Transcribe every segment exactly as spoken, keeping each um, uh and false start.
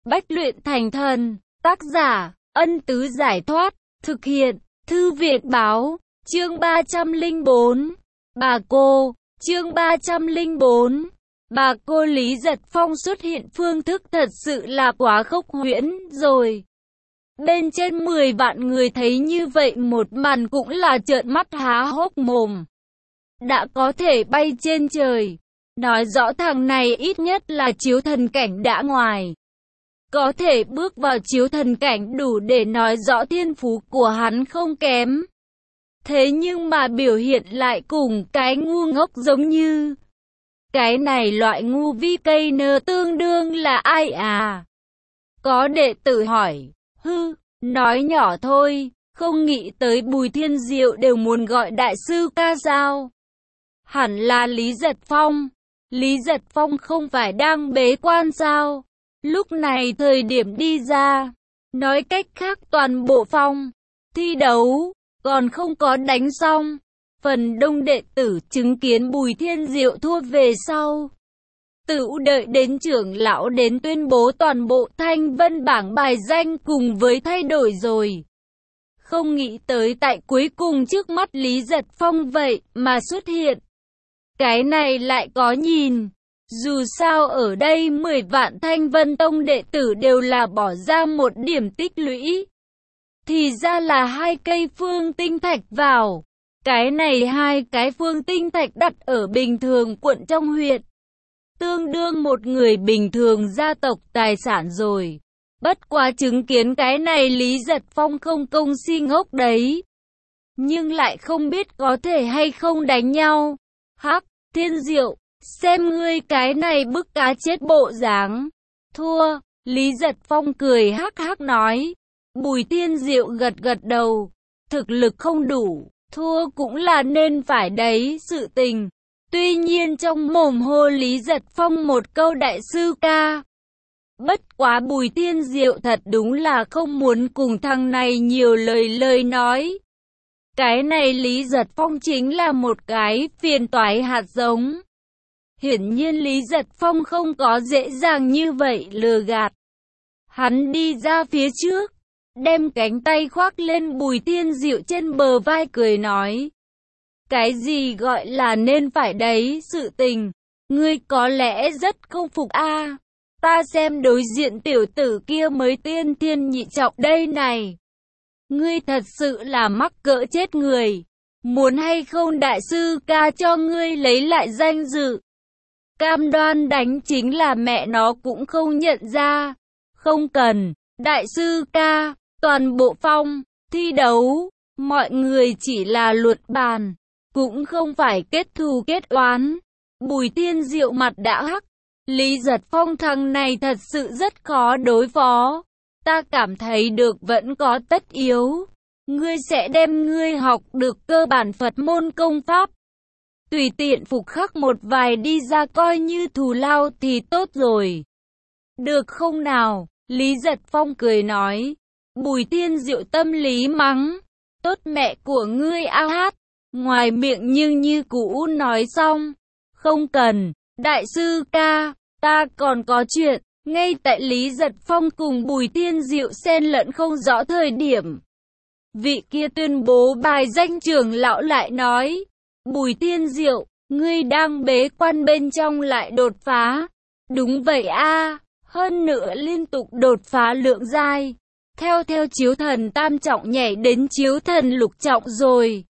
Bách luyện thành thần. Tác giả, Ân Tứ Giải Thoát. Thực hiện, Thư Viện Báo. Chương ba trăm lẻ bốn. Bà cô. Chương ba trăm lẻ bốn. Bà cô Lý Giật Phong xuất hiện phương thức thật sự là quá khốc huyễn rồi. Bên trên mười vạn người thấy như vậy một màn cũng là trợn mắt há hốc mồm. Đã có thể bay trên trời, nói rõ thằng này ít nhất là chiếu thần cảnh đã ngoài. Có thể bước vào chiếu thần cảnh đủ để nói rõ thiên phú của hắn không kém. Thế nhưng mà biểu hiện lại cùng cái ngu ngốc giống như. Cái này loại ngu vi cây nơ tương đương là ai à? Có đệ tử hỏi, hư, nói nhỏ thôi, không nghĩ tới Bùi Thiên Diệu đều muốn gọi đại sư ca sao? Hẳn là Lý Giật Phong. Lý Giật Phong không phải đang bế quan sao? Lúc này thời điểm đi ra, nói cách khác toàn bộ phong thi đấu còn không có đánh xong. Phần đông đệ tử chứng kiến Bùi Thiên Diệu thua về sau. Tự đợi đến trưởng lão đến tuyên bố toàn bộ thanh vân bảng bài danh cùng với thay đổi rồi. Không nghĩ tới tại cuối cùng trước mắt Lý Giật Phong vậy mà xuất hiện. Cái này lại có nhìn. Dù sao ở đây mười vạn thanh vân tông đệ tử đều là bỏ ra một điểm tích lũy. Thì ra là hai cây phương tinh thạch vào. Cái này hai cái phương tinh thạch đặt ở bình thường quận trong huyện. Tương đương một người bình thường gia tộc tài sản rồi. Bất quá chứng kiến cái này Lý Giật Phong không công si ngốc đấy. Nhưng lại không biết có thể hay không đánh nhau. Hắc, Thiên Diệu, xem ngươi cái này bức cá chết bộ dáng. Thua, Lý Giật Phong cười hắc hắc nói. Bùi Thiên Diệu gật gật đầu. Thực lực không đủ, thua cũng là nên phải đấy sự tình. Tuy nhiên trong mồm hô Lý Giật Phong một câu đại sư ca. Bất quá Bùi Thiên Diệu thật đúng là không muốn cùng thằng này nhiều lời lời nói. Cái này Lý Giật Phong chính là một cái phiền toái hạt giống. Hiển nhiên Lý Giật Phong không có dễ dàng như vậy lừa gạt. Hắn đi ra phía trước, đem cánh tay khoác lên Bùi Thiên Diệu trên bờ vai cười nói. Cái gì gọi là nên phải đấy sự tình, ngươi có lẽ rất không phục a. Ta xem đối diện tiểu tử kia mới tiên thiên nhị trọng đây này. Ngươi thật sự là mắc cỡ chết người. Muốn hay không đại sư ca cho ngươi lấy lại danh dự. Cam đoan đánh chính là mẹ nó cũng không nhận ra. Không cần, đại sư ca, toàn bộ phong thi đấu, mọi người chỉ là luật bàn, cũng không phải kết thù kết oán. Bùi Thiên Diệu mặt đã hắc. Lý Giật Phong thằng này thật sự rất khó đối phó. Ta cảm thấy được vẫn có tất yếu. Ngươi sẽ đem ngươi học được cơ bản Phật môn công pháp. Tùy tiện phục khắc một vài đi ra coi như thù lao thì tốt rồi. Được không nào? Lý Giật Phong cười nói. Bùi Thiên Diệu tâm lý mắng. Tốt mẹ của ngươi a hát. Ngoài miệng nhưng như cũ nói xong. Không cần, đại sư ca, ta còn có chuyện. Ngay tại Lý Giật Phong cùng Bùi Thiên Diệu xen lẫn không rõ thời điểm. Vị kia tuyên bố bài danh trưởng lão lại nói. Bùi Thiên Diệu, ngươi đang bế quan bên trong lại đột phá. Đúng vậy a, hơn nữa liên tục đột phá lượng giai. Theo theo chiếu thần tam trọng nhảy đến chiếu thần lục trọng rồi.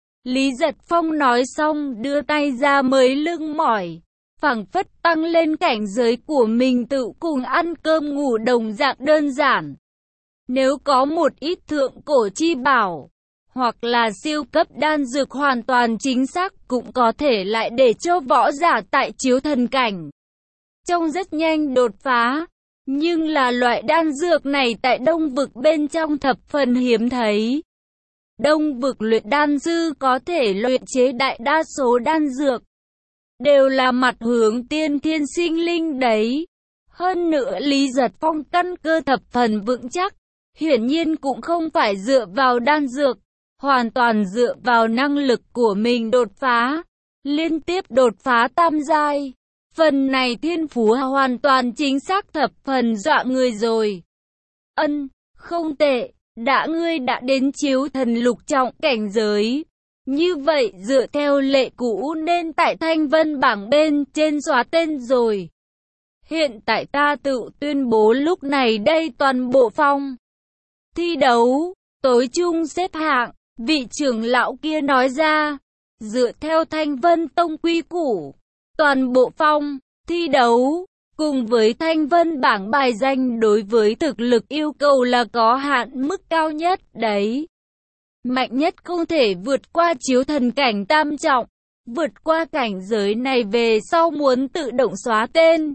Lý Giật Phong nói xong đưa tay ra mới lưng mỏi. Phảng phất tăng lên cảnh giới của mình tự cùng ăn cơm ngủ đồng dạng đơn giản. Nếu có một ít thượng cổ chi bảo, hoặc là siêu cấp đan dược hoàn toàn chính xác cũng có thể lại để cho võ giả tại chiếu thần cảnh. Trông rất nhanh đột phá, nhưng là loại đan dược này tại Đông Vực bên trong thập phần hiếm thấy. Đông Vực luyện đan sư có thể luyện chế đại đa số đan dược. Đều là mặt hướng tiên thiên sinh linh đấy. Hơn nữa Lý Giật Phong căn cơ thập phần vững chắc. Hiển nhiên cũng không phải dựa vào đan dược. Hoàn toàn dựa vào năng lực của mình đột phá. Liên tiếp đột phá tam giai. Phần này thiên phú hoàn toàn chính xác, thập phần dọa người rồi. Ân, không tệ, đã ngươi đã đến chiếu thần lục trọng cảnh giới. Như vậy dựa theo lệ cũ nên tại thanh vân bảng bên trên xóa tên rồi. Hiện tại ta tự tuyên bố lúc này đây toàn bộ phong thi đấu, tối trung xếp hạng, vị trưởng lão kia nói ra. Dựa theo thanh vân tông quy củ, toàn bộ phong thi đấu, cùng với thanh vân bảng bài danh đối với thực lực yêu cầu là có hạn mức cao nhất đấy. Mạnh nhất không thể vượt qua chiếu thần cảnh tam trọng, vượt qua cảnh giới này về sau muốn tự động xóa tên.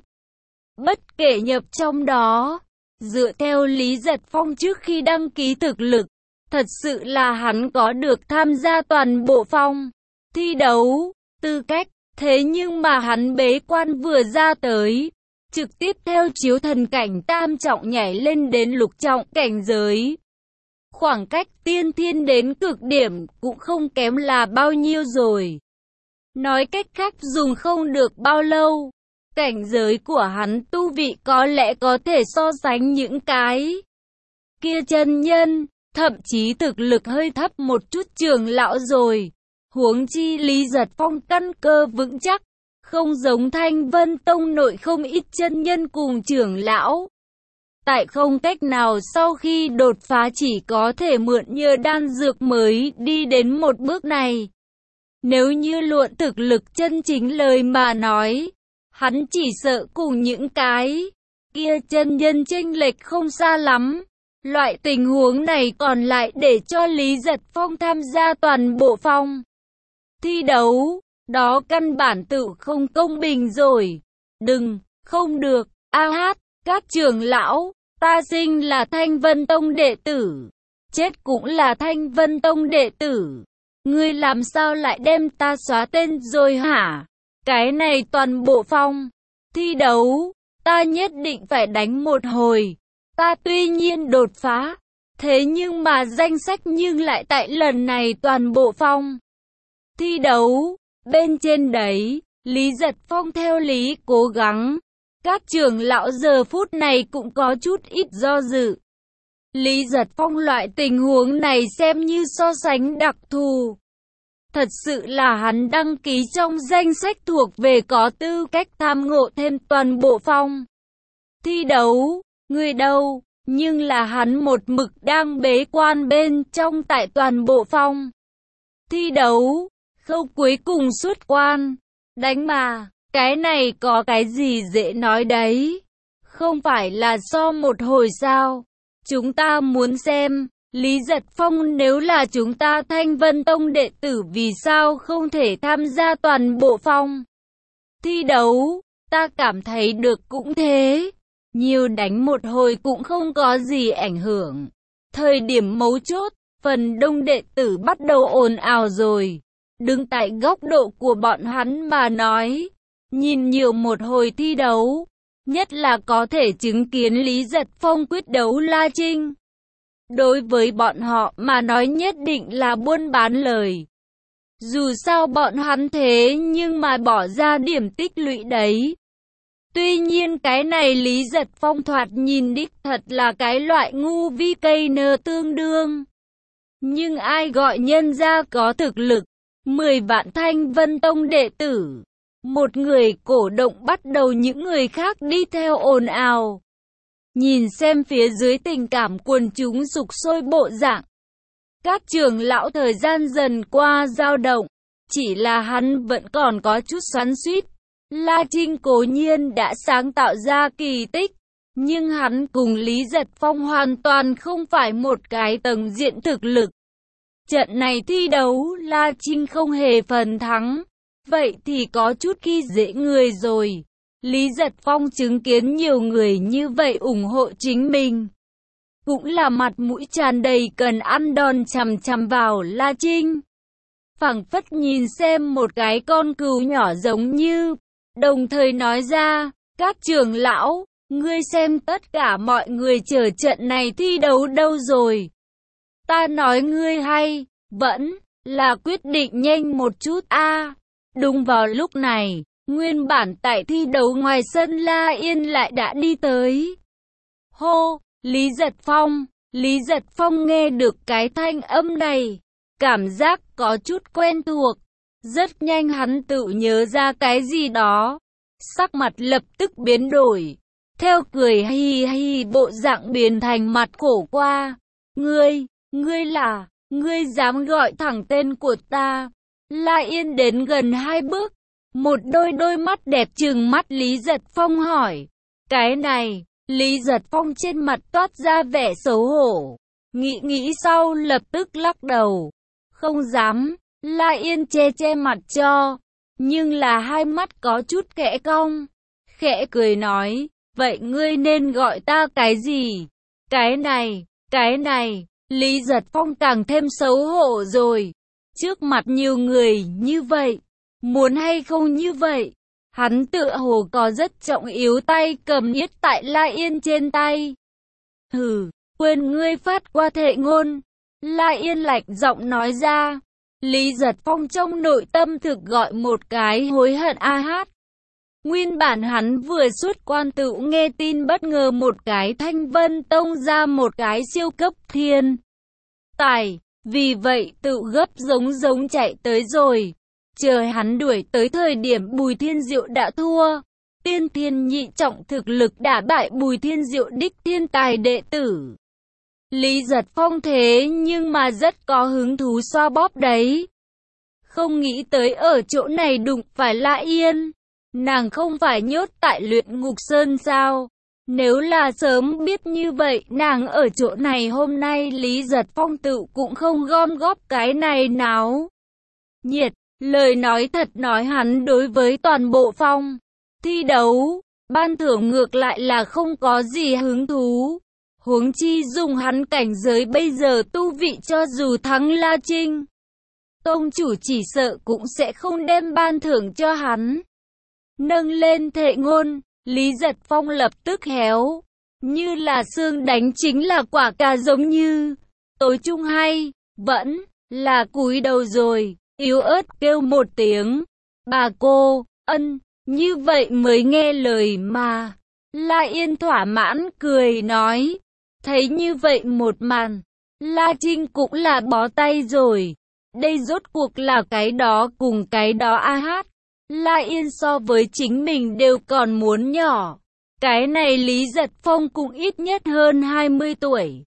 Bất kể nhập trong đó, dựa theo Lý Giật Phong trước khi đăng ký thực lực, thật sự là hắn có được tham gia toàn bộ phong thi đấu, tư cách, thế nhưng mà hắn bế quan vừa ra tới, trực tiếp theo chiếu thần cảnh tam trọng nhảy lên đến lục trọng cảnh giới. Khoảng cách tiên thiên đến cực điểm cũng không kém là bao nhiêu rồi. Nói cách khác dùng không được bao lâu, cảnh giới của hắn tu vị có lẽ có thể so sánh những cái kia chân nhân, thậm chí thực lực hơi thấp một chút trưởng lão rồi. Huống chi Lý Giật Phong căn cơ vững chắc, không giống Thanh Vân Tông nội không ít chân nhân cùng trưởng lão. Tại không cách nào sau khi đột phá chỉ có thể mượn nhờ đan dược mới đi đến một bước này. Nếu như luận thực lực chân chính lời mà nói, hắn chỉ sợ cùng những cái kia chân nhân chênh lệch không xa lắm. Loại tình huống này còn lại để cho Lý Giật Phong tham gia toàn bộ phong thi đấu, đó căn bản tự không công bình rồi. Đừng, không được, a hát, các trưởng lão, ta sinh là Thanh Vân Tông đệ tử, chết cũng là Thanh Vân Tông đệ tử. Ngươi làm sao lại đem ta xóa tên rồi hả? Cái này toàn bộ phong thi đấu, ta nhất định phải đánh một hồi. Ta tuy nhiên đột phá, thế nhưng mà danh sách nhưng lại tại lần này toàn bộ phong thi đấu, bên trên đấy, Lý Giật Phong theo lý cố gắng. Các trưởng lão giờ phút này cũng có chút ít do dự. Lý Giật Phong loại tình huống này xem như so sánh đặc thù. Thật sự là hắn đăng ký trong danh sách thuộc về có tư cách tham ngộ thêm toàn bộ phong thi đấu. Người đâu, nhưng là hắn một mực đang bế quan bên trong tại toàn bộ phong thi đấu. Khâu cuối cùng xuất quan, đánh mà, cái này có cái gì dễ nói đấy. Không phải là so một hồi sao? Chúng ta muốn xem, Lý Giật Phong nếu là chúng ta Thanh Vân Tông đệ tử vì sao không thể tham gia toàn bộ phong thi đấu? Ta cảm thấy được cũng thế. Nhiều đánh một hồi cũng không có gì ảnh hưởng. Thời điểm mấu chốt, phần đông đệ tử bắt đầu ồn ào rồi. Đứng tại góc độ của bọn hắn mà nói, nhìn nhiều một hồi thi đấu, nhất là có thể chứng kiến Lý Giật Phong quyết đấu La Trinh. Đối với bọn họ mà nói nhất định là buôn bán lời. Dù sao bọn hắn thế nhưng mà bỏ ra điểm tích lũy đấy. Tuy nhiên cái này Lý Giật Phong thoạt nhìn đích thật là cái loại ngu vi cây nơ tương đương. Nhưng ai gọi nhân ra có thực lực, mười vạn Thanh Vân Tông đệ tử. Một người cổ động bắt đầu những người khác đi theo ồn ào. Nhìn xem phía dưới tình cảm quần chúng sục sôi bộ dạng. Các trưởng lão thời gian dần qua dao động, chỉ là hắn vẫn còn có chút xoắn xuýt. La Trinh cố nhiên đã sáng tạo ra kỳ tích, nhưng hắn cùng Lý Giật Phong hoàn toàn không phải một cái tầng diện thực lực. Trận này thi đấu La Trinh không hề phần thắng, vậy thì có chút khi dễ người rồi. Lý Giật Phong chứng kiến nhiều người như vậy ủng hộ chính mình, cũng là mặt mũi tràn đầy cần ăn đòn chằm chằm vào La Trinh. Phảng phất nhìn xem một cái con cừu nhỏ giống như, đồng thời nói ra, các trưởng lão, ngươi xem tất cả mọi người chờ trận này thi đấu đâu rồi. Ta nói ngươi hay, vẫn là quyết định nhanh một chút a. Đúng vào lúc này, Nguyên bản tại thi đấu ngoài sân La Yên lại đã đi tới. Hô, Lý Giật Phong, Lý Giật Phong nghe được cái thanh âm này, cảm giác có chút quen thuộc. Rất nhanh hắn tự nhớ ra cái gì đó, sắc mặt lập tức biến đổi, theo cười hi hi bộ dạng biến thành mặt khổ qua. Ngươi, ngươi là, ngươi dám gọi thẳng tên của ta. La Yên đến gần hai bước, một đôi đôi mắt đẹp trừng mắt Lý Giật Phong hỏi. Cái này, Lý Giật Phong trên mặt toát ra vẻ xấu hổ, nghĩ nghĩ sau lập tức lắc đầu. Không dám. La Yên che che mặt cho, nhưng là hai mắt có chút khẽ cong, khẽ cười nói, vậy ngươi nên gọi ta cái gì? Cái này, cái này, Lý Giật Phong càng thêm xấu hổ rồi, trước mặt nhiều người như vậy, muốn hay không như vậy? Hắn tựa hồ có rất trọng yếu tay cầm niết tại La Yên trên tay. Hừ, quên ngươi phát qua thệ ngôn. La Yên lạnh giọng nói ra. Lý Giật Phong trong nội tâm thực gọi một cái hối hận a hát. Nguyên bản hắn vừa xuất quan tự nghe tin bất ngờ một cái Thanh Vân Tông ra một cái siêu cấp thiên tài, vì vậy tự gấp giống giống chạy tới rồi. Chờ hắn đuổi tới thời điểm Bùi Thiên Diệu đã thua, tiên thiên nhị trọng thực lực đã bại Bùi Thiên Diệu đích thiên tài đệ tử. Lý Giật Phong thế nhưng mà rất có hứng thú xoa bóp đấy. Không nghĩ tới ở chỗ này đụng phải La Yên. Nàng không phải nhốt tại Luyện Ngục Sơn sao? Nếu là sớm biết như vậy, nàng ở chỗ này hôm nay Lý Giật Phong tự cũng không gom góp cái này náo nhiệt. Lời nói thật nói hắn đối với toàn bộ phong thi đấu, ban thưởng ngược lại là không có gì hứng thú. Huống chi dùng hắn cảnh giới bây giờ tu vị cho dù thắng La Trinh, tông chủ chỉ sợ cũng sẽ không đem ban thưởng cho hắn. Nâng lên thệ ngôn, Lý Giật Phong lập tức héo, như là xương đánh chính là quả cà giống như. Tối trung hay, vẫn là cúi đầu rồi, yếu ớt kêu một tiếng. Bà cô, ân, như vậy mới nghe lời mà. La Yên thỏa mãn cười nói. Thấy như vậy một màn, La Trinh cũng là bó tay rồi. Đây rốt cuộc là cái đó cùng cái đó a hát. La Yên so với chính mình đều còn muốn nhỏ. Cái này Lý Giật Phong cũng ít nhất hơn hai mươi tuổi.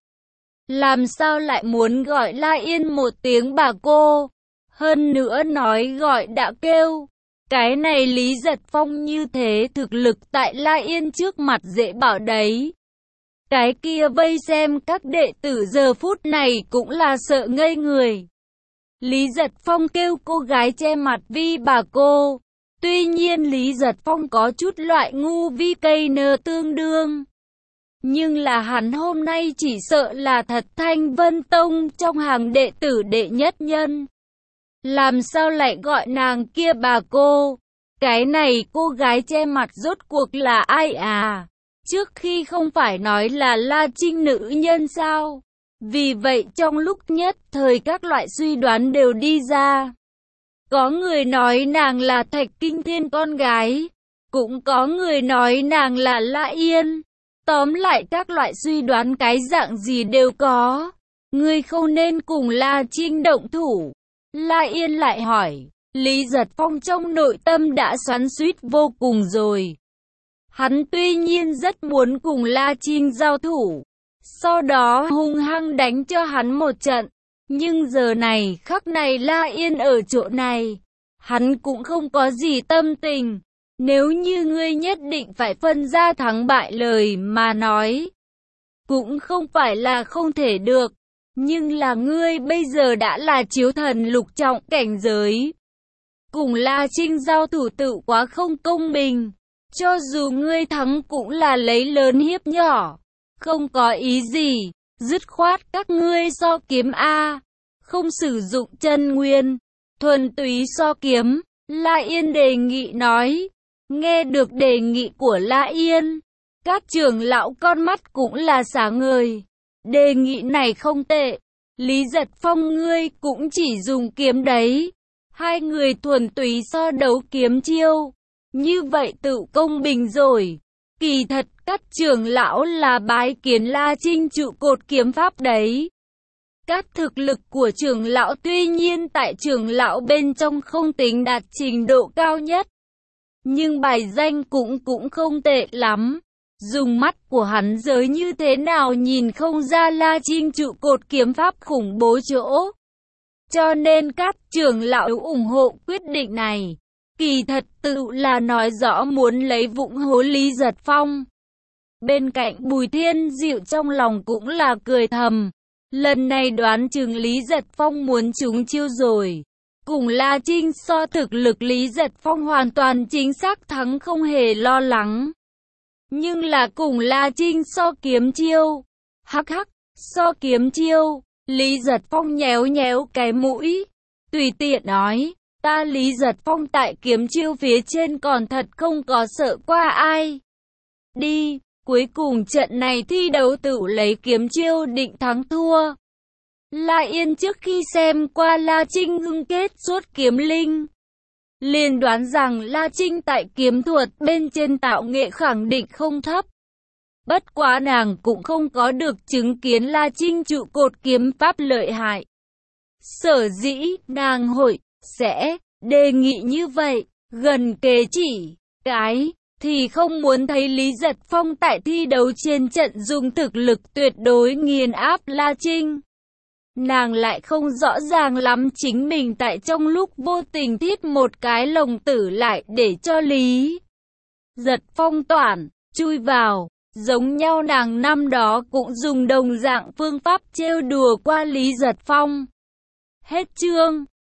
Làm sao lại muốn gọi La Yên một tiếng bà cô? Hơn nữa nói gọi đã kêu. Cái này Lý Giật Phong như thế thực lực tại La Yên trước mặt dễ bảo đấy. Cái kia vây xem các đệ tử giờ phút này cũng là sợ ngây người. Lý Giật Phong kêu cô gái che mặt vi bà cô. Tuy nhiên Lý Giật Phong có chút loại ngu vi cây nơ tương đương. Nhưng là hắn hôm nay chỉ sợ là thật Thanh Vân Tông trong hàng đệ tử đệ nhất nhân. Làm sao lại gọi nàng kia bà cô? Cái này cô gái che mặt rốt cuộc là ai à? Trước khi không phải nói là La Trinh nữ nhân sao? Vì vậy trong lúc nhất thời các loại suy đoán đều đi ra. Có người nói nàng là Thạch Kinh Thiên con gái. Cũng có người nói nàng là La Yên. Tóm lại các loại suy đoán cái dạng gì đều có. Ngươi không nên cùng La Trinh động thủ. La Yên lại hỏi. Lý Giật Phong trong nội tâm đã xoắn xuýt vô cùng rồi. Hắn tuy nhiên rất muốn cùng La Trinh giao thủ, sau đó hung hăng đánh cho hắn một trận. Nhưng giờ này khắc này La Yên ở chỗ này, hắn cũng không có gì tâm tình. Nếu như ngươi nhất định phải phân ra thắng bại lời mà nói, cũng không phải là không thể được. Nhưng là ngươi bây giờ đã là chiếu thần lục trọng cảnh giới. Cùng La Trinh giao thủ tự quá không công bình. Cho dù ngươi thắng cũng là lấy lớn hiếp nhỏ. Không có ý gì. Dứt khoát các ngươi so kiếm A. Không sử dụng chân nguyên. Thuần túy so kiếm. La Yên đề nghị nói. Nghe được đề nghị của La Yên, các trưởng lão con mắt cũng là sáng ngời. Đề nghị này không tệ. Lý Giật Phong ngươi cũng chỉ dùng kiếm đấy. Hai người thuần túy so đấu kiếm chiêu. Như vậy tự công bình rồi. Kỳ thật các trưởng lão là bái kiến La Trinh trụ cột kiếm pháp đấy. Các thực lực của trưởng lão tuy nhiên tại trưởng lão bên trong không tính đạt trình độ cao nhất. Nhưng bài danh cũng cũng không tệ lắm. Dùng mắt của hắn giới như thế nào nhìn không ra La Trinh trụ cột kiếm pháp khủng bố chỗ. Cho nên các trưởng lão ủng hộ quyết định này. Kỳ thật tự là nói rõ muốn lấy vụng hố Lý Giật Phong. Bên cạnh Bùi Thiên Diệu trong lòng cũng là cười thầm. Lần này đoán chừng Lý Giật Phong muốn trúng chiêu rồi. Cùng La Trinh so thực lực Lý Giật Phong hoàn toàn chính xác thắng không hề lo lắng. Nhưng là cùng La Trinh so kiếm chiêu. Hắc hắc, so kiếm chiêu. Lý Giật Phong nhéo nhéo cái mũi. Tùy tiện nói, ta Lý Giật Phong tại kiếm chiêu phía trên còn thật không có sợ qua ai. Đi, cuối cùng trận này thi đấu tự lấy kiếm chiêu định thắng thua. La Yên trước khi xem qua La Trinh ngưng kết suốt kiếm linh, liền đoán rằng La Trinh tại kiếm thuật bên trên tạo nghệ khẳng định không thấp. Bất quá nàng cũng không có được chứng kiến La Trinh trụ cột kiếm pháp lợi hại. Sở dĩ nàng hội sẽ đề nghị như vậy, gần kề chỉ cái thì không muốn thấy Lý Giật Phong tại thi đấu trên trận dùng thực lực tuyệt đối nghiền áp La Trinh. Nàng lại không rõ ràng lắm chính mình tại trong lúc vô tình thiết một cái lồng tử lại để cho Lý Giật Phong toản chui vào. Giống nhau nàng năm đó cũng dùng đồng dạng phương pháp trêu đùa qua Lý Giật Phong. Hết chương.